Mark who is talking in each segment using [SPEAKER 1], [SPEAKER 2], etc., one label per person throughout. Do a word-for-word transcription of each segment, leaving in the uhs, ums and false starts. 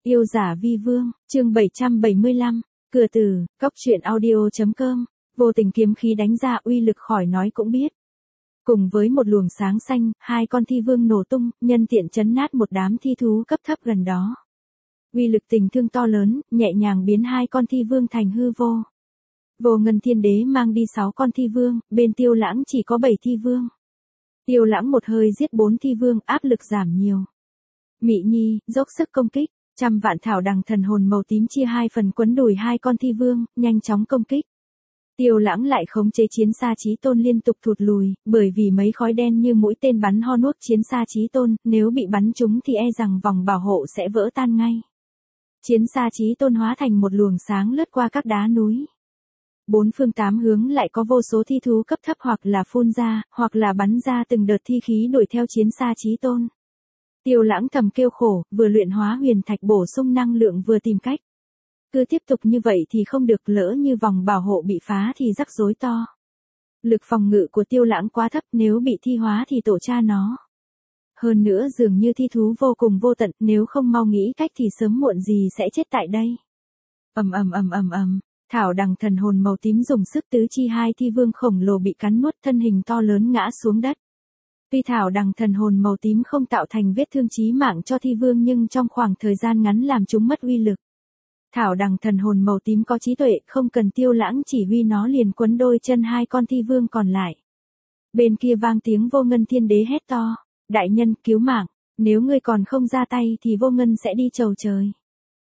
[SPEAKER 1] Yêu giả vi vương, chương bảy trăm bảy mươi lăm, cửa từ, cốc truyện audio.com, vô tình kiếm khí đánh ra uy lực khỏi nói cũng biết. Cùng với một luồng sáng xanh, hai con thi vương nổ tung, nhân tiện chấn nát một đám thi thú cấp thấp gần đó. Uy lực tình thương to lớn, nhẹ nhàng biến hai con thi vương thành hư vô. Vô Ngân Thiên Đế mang đi sáu con thi vương, bên Tiêu Lãng chỉ có bảy thi vương. Tiêu Lãng một hơi giết bốn thi vương, áp lực giảm nhiều. Mị Nhi, dốc sức công kích, trăm vạn thảo đằng thần hồn màu tím chia hai phần quấn đùi hai con thi vương, nhanh chóng công kích. Tiêu Lãng lại khống chế chiến xa chí tôn liên tục thụt lùi, bởi vì mấy khói đen như mũi tên bắn ho nuốt chiến xa chí tôn, nếu bị bắn trúng thì e rằng vòng bảo hộ sẽ vỡ tan ngay. Chiến xa chí tôn hóa thành một luồng sáng lướt qua các đá núi. Bốn phương tám hướng lại có vô số thi thú cấp thấp hoặc là phun ra, hoặc là bắn ra từng đợt thi khí đuổi theo chiến xa chí tôn. Tiêu Lãng thầm kêu khổ, vừa luyện hóa huyền thạch bổ sung năng lượng vừa tìm cách. Cứ tiếp tục như vậy thì không được, lỡ như vòng bảo hộ bị phá thì rắc rối to. Lực phòng ngự của Tiêu Lãng quá thấp, nếu bị thi hóa thì tổ cha nó. Hơn nữa dường như thi thú vô cùng vô tận, nếu không mau nghĩ cách thì sớm muộn gì sẽ chết tại đây. Ầm ầm ầm ầm ầm, thảo đằng thần hồn màu tím dùng sức tứ chi hai thi vương khổng lồ bị cắn nuốt, thân hình to lớn ngã xuống đất. Tuy thảo đằng thần hồn màu tím không tạo thành vết thương chí mạng cho thi vương nhưng trong khoảng thời gian ngắn làm chúng mất uy lực. Thảo đằng thần hồn màu tím có trí tuệ, không cần Tiêu Lãng chỉ huy nó liền quấn đôi chân hai con thi vương còn lại. Bên kia vang tiếng Vô Ngân Thiên Đế hét to, đại nhân cứu mạng, nếu ngươi còn không ra tay thì Vô Ngân sẽ đi chầu trời.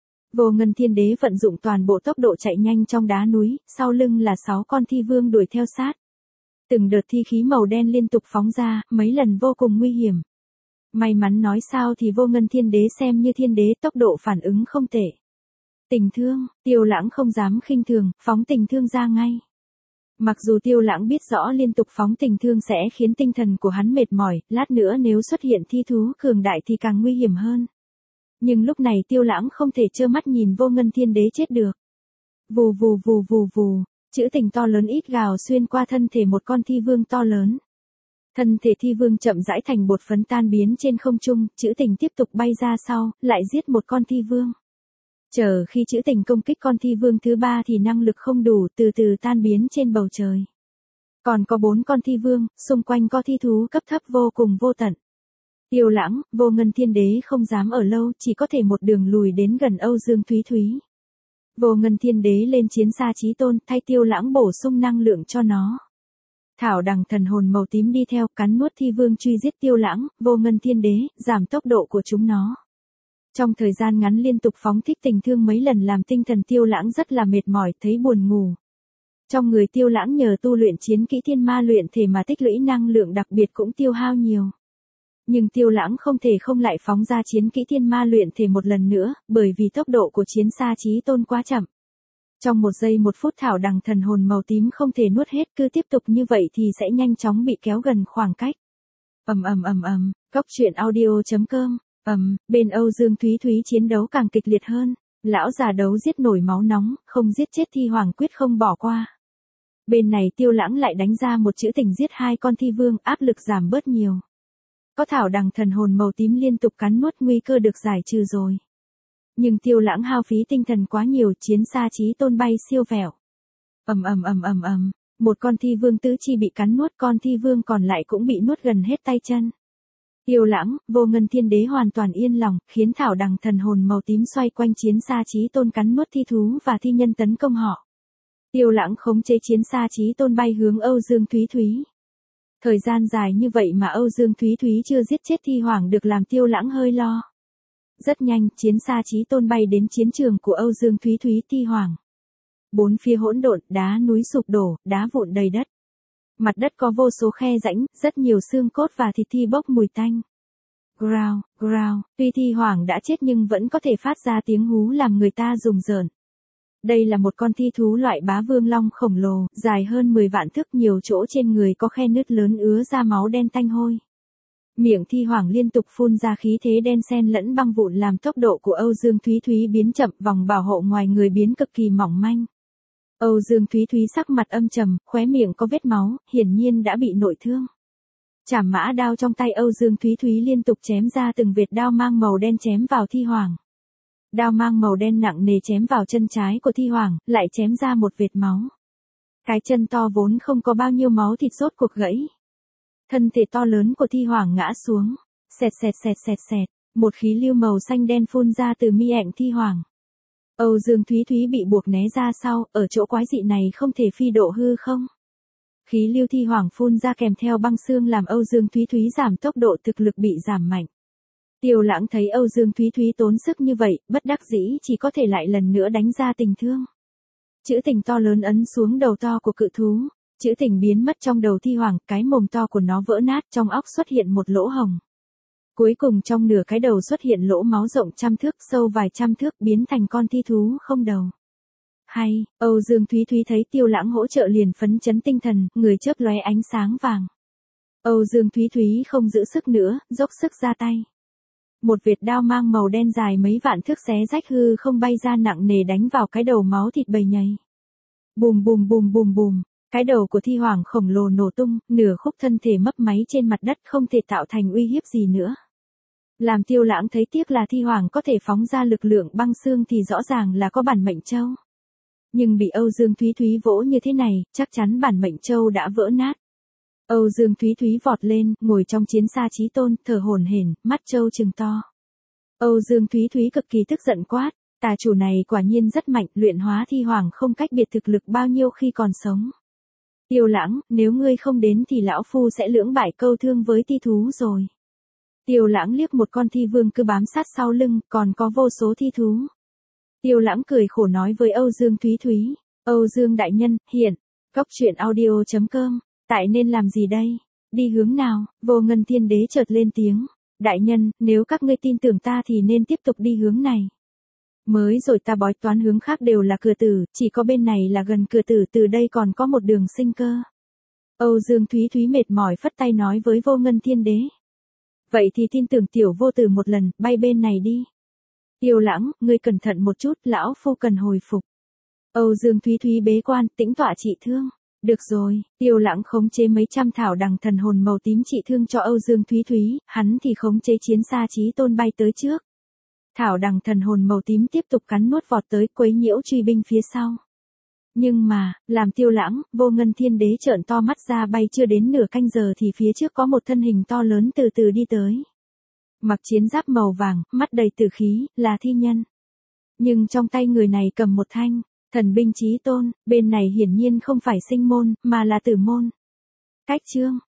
[SPEAKER 1] Vô Ngân Thiên Đế vận dụng toàn bộ tốc độ chạy nhanh trong đá núi, sau lưng là sáu con thi vương đuổi theo sát. Từng đợt thi khí màu đen liên tục phóng ra, mấy lần vô cùng nguy hiểm. May mắn nói sao thì Vô Ngân Thiên Đế xem như thiên đế, tốc độ phản ứng không tệ. Tình thương, Tiêu Lãng không dám khinh thường, phóng tình thương ra ngay. Mặc dù Tiêu Lãng biết rõ liên tục phóng tình thương sẽ khiến tinh thần của hắn mệt mỏi, lát nữa nếu xuất hiện thi thú cường đại thì càng nguy hiểm hơn. Nhưng lúc này Tiêu Lãng không thể trơ mắt nhìn Vô Ngân Thiên Đế chết được. Vù vù vù vù vù, chữ tình to lớn ít gào xuyên qua thân thể một con thi vương to lớn. Thân thể thi vương chậm rãi thành bột phấn tan biến trên không trung, chữ tình tiếp tục bay ra sau, lại giết một con thi vương. Chờ khi chữ tình công kích con thi vương thứ ba thì năng lực không đủ, từ từ tan biến trên bầu trời. Còn có bốn con thi vương, xung quanh có thi thú cấp thấp vô cùng vô tận. Tiêu Lãng, Vô Ngân Thiên Đế không dám ở lâu, chỉ có thể một đường lùi đến gần Âu Dương Thúy Thúy. Vô Ngân Thiên Đế lên chiến xa chí tôn, thay Tiêu Lãng bổ sung năng lượng cho nó. Thảo đằng thần hồn màu tím đi theo, cắn nuốt thi vương truy giết Tiêu Lãng, Vô Ngân Thiên Đế, giảm tốc độ của chúng nó. Trong thời gian ngắn liên tục phóng thích tình thương mấy lần làm tinh thần Tiêu Lãng rất là mệt mỏi, thấy buồn ngủ. Trong người Tiêu Lãng nhờ tu luyện chiến kỹ thiên ma luyện thể mà tích lũy năng lượng đặc biệt cũng tiêu hao nhiều. Nhưng Tiêu Lãng không thể không lại phóng ra chiến kỹ thiên ma luyện thể một lần nữa, bởi vì tốc độ của chiến xa chí tôn quá chậm. Trong một giây một phút thảo đằng thần hồn màu tím không thể nuốt hết, cứ tiếp tục như vậy thì sẽ nhanh chóng bị kéo gần khoảng cách. Ầm ầm ầm ầm, cốc truyện audio.com. Ầm, bên Âu Dương Thúy Thúy chiến đấu càng kịch liệt hơn, lão già đấu giết nổi máu nóng, không giết chết thi hoàng quyết không bỏ qua. Bên này Tiêu Lãng lại đánh ra một chữ tình giết hai con thi vương, áp lực giảm bớt nhiều. Có thảo đằng thần hồn màu tím liên tục cắn nuốt, nguy cơ được giải trừ rồi. Nhưng Tiêu Lãng hao phí tinh thần quá nhiều, chiến xa chí tôn bay siêu vẹo. Ầm ầm ầm ầm ầm, một con thi vương tứ chi bị cắn nuốt, con thi vương còn lại cũng bị nuốt gần hết tay chân. Tiêu Lãng, Vô Ngân Thiên Đế hoàn toàn yên lòng, khiến thảo đằng thần hồn màu tím xoay quanh chiến xa chí tôn cắn nuốt thi thú và thi nhân tấn công họ. Tiêu Lãng khống chế chiến xa chí tôn bay hướng Âu Dương Thúy Thúy. Thời gian dài như vậy mà Âu Dương Thúy Thúy chưa giết chết thi hoàng được làm Tiêu Lãng hơi lo. Rất nhanh, chiến xa chí tôn bay đến chiến trường của Âu Dương Thúy Thúy thi hoàng. Bốn phía hỗn độn, đá núi sụp đổ, đá vụn đầy đất. Mặt đất có vô số khe rãnh, rất nhiều xương cốt và thịt thi bốc mùi tanh. Growl, growl, tuy thi hoàng đã chết nhưng vẫn có thể phát ra tiếng hú làm người ta rùng rợn. Đây là một con thi thú loại bá vương long khổng lồ, dài hơn mười vạn thước, nhiều chỗ trên người có khe nứt lớn ứa ra máu đen tanh hôi. Miệng thi hoàng liên tục phun ra khí thế đen xen lẫn băng vụn làm tốc độ của Âu Dương Thúy Thúy biến chậm, vòng bảo hộ ngoài người biến cực kỳ mỏng manh. Âu Dương Thúy Thúy sắc mặt âm trầm, khóe miệng có vết máu, hiển nhiên đã bị nội thương. Chảm mã đao trong tay Âu Dương Thúy Thúy liên tục chém ra từng vệt đao mang màu đen chém vào thi hoàng. Đao mang màu đen nặng nề chém vào chân trái của Thi Hoàng, lại chém ra một vệt máu. Cái chân to vốn không có bao nhiêu máu thịt rốt cuộc gãy. Thân thể to lớn của Thi Hoàng ngã xuống. Xẹt xẹt xẹt xẹt xẹt, một khí lưu màu xanh đen phun ra từ mi ảnh Thi Hoàng. Âu Dương Thúy Thúy bị buộc né ra sau, ở chỗ quái dị này không thể phi độ hư không. Khí lưu Thi Hoàng phun ra kèm theo băng xương làm Âu Dương Thúy Thúy giảm tốc độ, thực lực bị giảm mạnh. Tiêu Lãng thấy Âu Dương Thúy Thúy tốn sức như vậy, bất đắc dĩ chỉ có thể lại lần nữa đánh ra tình thương. Chữ tình to lớn ấn xuống đầu to của cự thú. Chữ tình biến mất trong đầu Thi Hoàng, cái mồm to của nó vỡ nát, trong óc xuất hiện một lỗ hồng. Cuối cùng trong nửa cái đầu xuất hiện lỗ máu rộng trăm thước, sâu vài trăm thước, biến thành con thi thú không đầu. Hay, Âu Dương Thúy Thúy thấy Tiêu Lãng hỗ trợ liền phấn chấn tinh thần, người chớp lóe ánh sáng vàng. Âu Dương Thúy Thúy không giữ sức nữa, dốc sức ra tay. Một vệt đao mang màu đen dài mấy vạn thước xé rách hư không bay ra nặng nề đánh vào cái đầu máu thịt bầy nhầy. Bùm bùm bùm bùm bùm, cái đầu của Thi Hoàng khổng lồ nổ tung, nửa khúc thân thể mấp máy trên mặt đất không thể tạo thành uy hiếp gì nữa. Làm Tiêu Lãng thấy tiếc là Thi Hoàng có thể phóng ra lực lượng băng xương thì rõ ràng là có bản mệnh châu. Nhưng bị Âu Dương Thúy Thúy vỗ như thế này, chắc chắn bản mệnh châu đã vỡ nát. Âu Dương Thúy Thúy vọt lên, ngồi trong chiến xa chí tôn, thở hổn hển, mắt châu trừng to. Âu Dương Thúy Thúy cực kỳ tức giận quát, tà chủ này quả nhiên rất mạnh, luyện hóa Thi Hoàng không cách biệt thực lực bao nhiêu khi còn sống. Tiêu Lãng, nếu ngươi không đến thì lão phu sẽ lưỡng bại câu thương với thi thú rồi. Tiêu Lãng liếc một con thi vương cứ bám sát sau lưng, còn có vô số thi thú. Tiêu Lãng cười khổ nói với Âu Dương Thúy Thúy, Âu Dương đại nhân, hiện, cốc truyện audio chấm com, tại nên làm gì đây? Đi hướng nào? Vô Ngân Thiên Đế chợt lên tiếng, đại nhân, nếu các ngươi tin tưởng ta thì nên tiếp tục đi hướng này. Mới rồi ta bói toán hướng khác đều là cửa tử, chỉ có bên này là gần cửa tử, từ đây còn có một đường sinh cơ. Âu Dương Thúy Thúy mệt mỏi phất tay nói với Vô Ngân Thiên Đế. Vậy thì tin tưởng tiểu vô tử một lần, bay bên này đi. Tiêu Lãng, ngươi cẩn thận một chút, lão phu cần hồi phục. Âu Dương Thúy Thúy bế quan, tĩnh tọa trị thương. Được rồi, Tiêu Lãng khống chế mấy trăm thảo đằng thần hồn màu tím trị thương cho Âu Dương Thúy Thúy, hắn thì khống chế chiến xa chí tôn bay tới trước. Thảo đằng thần hồn màu tím tiếp tục cắn nuốt vọt tới quấy nhiễu truy binh phía sau. Nhưng mà, làm Tiêu Lãng, Vô Ngân Thiên Đế trợn to mắt ra bay chưa đến nửa canh giờ thì phía trước có một thân hình to lớn từ từ đi tới. Mặc chiến giáp màu vàng, mắt đầy tử khí, là thi nhân. Nhưng trong tay người này cầm một thanh thần binh chí tôn, bên này hiển nhiên không phải sinh môn, mà là tử môn. Cách chương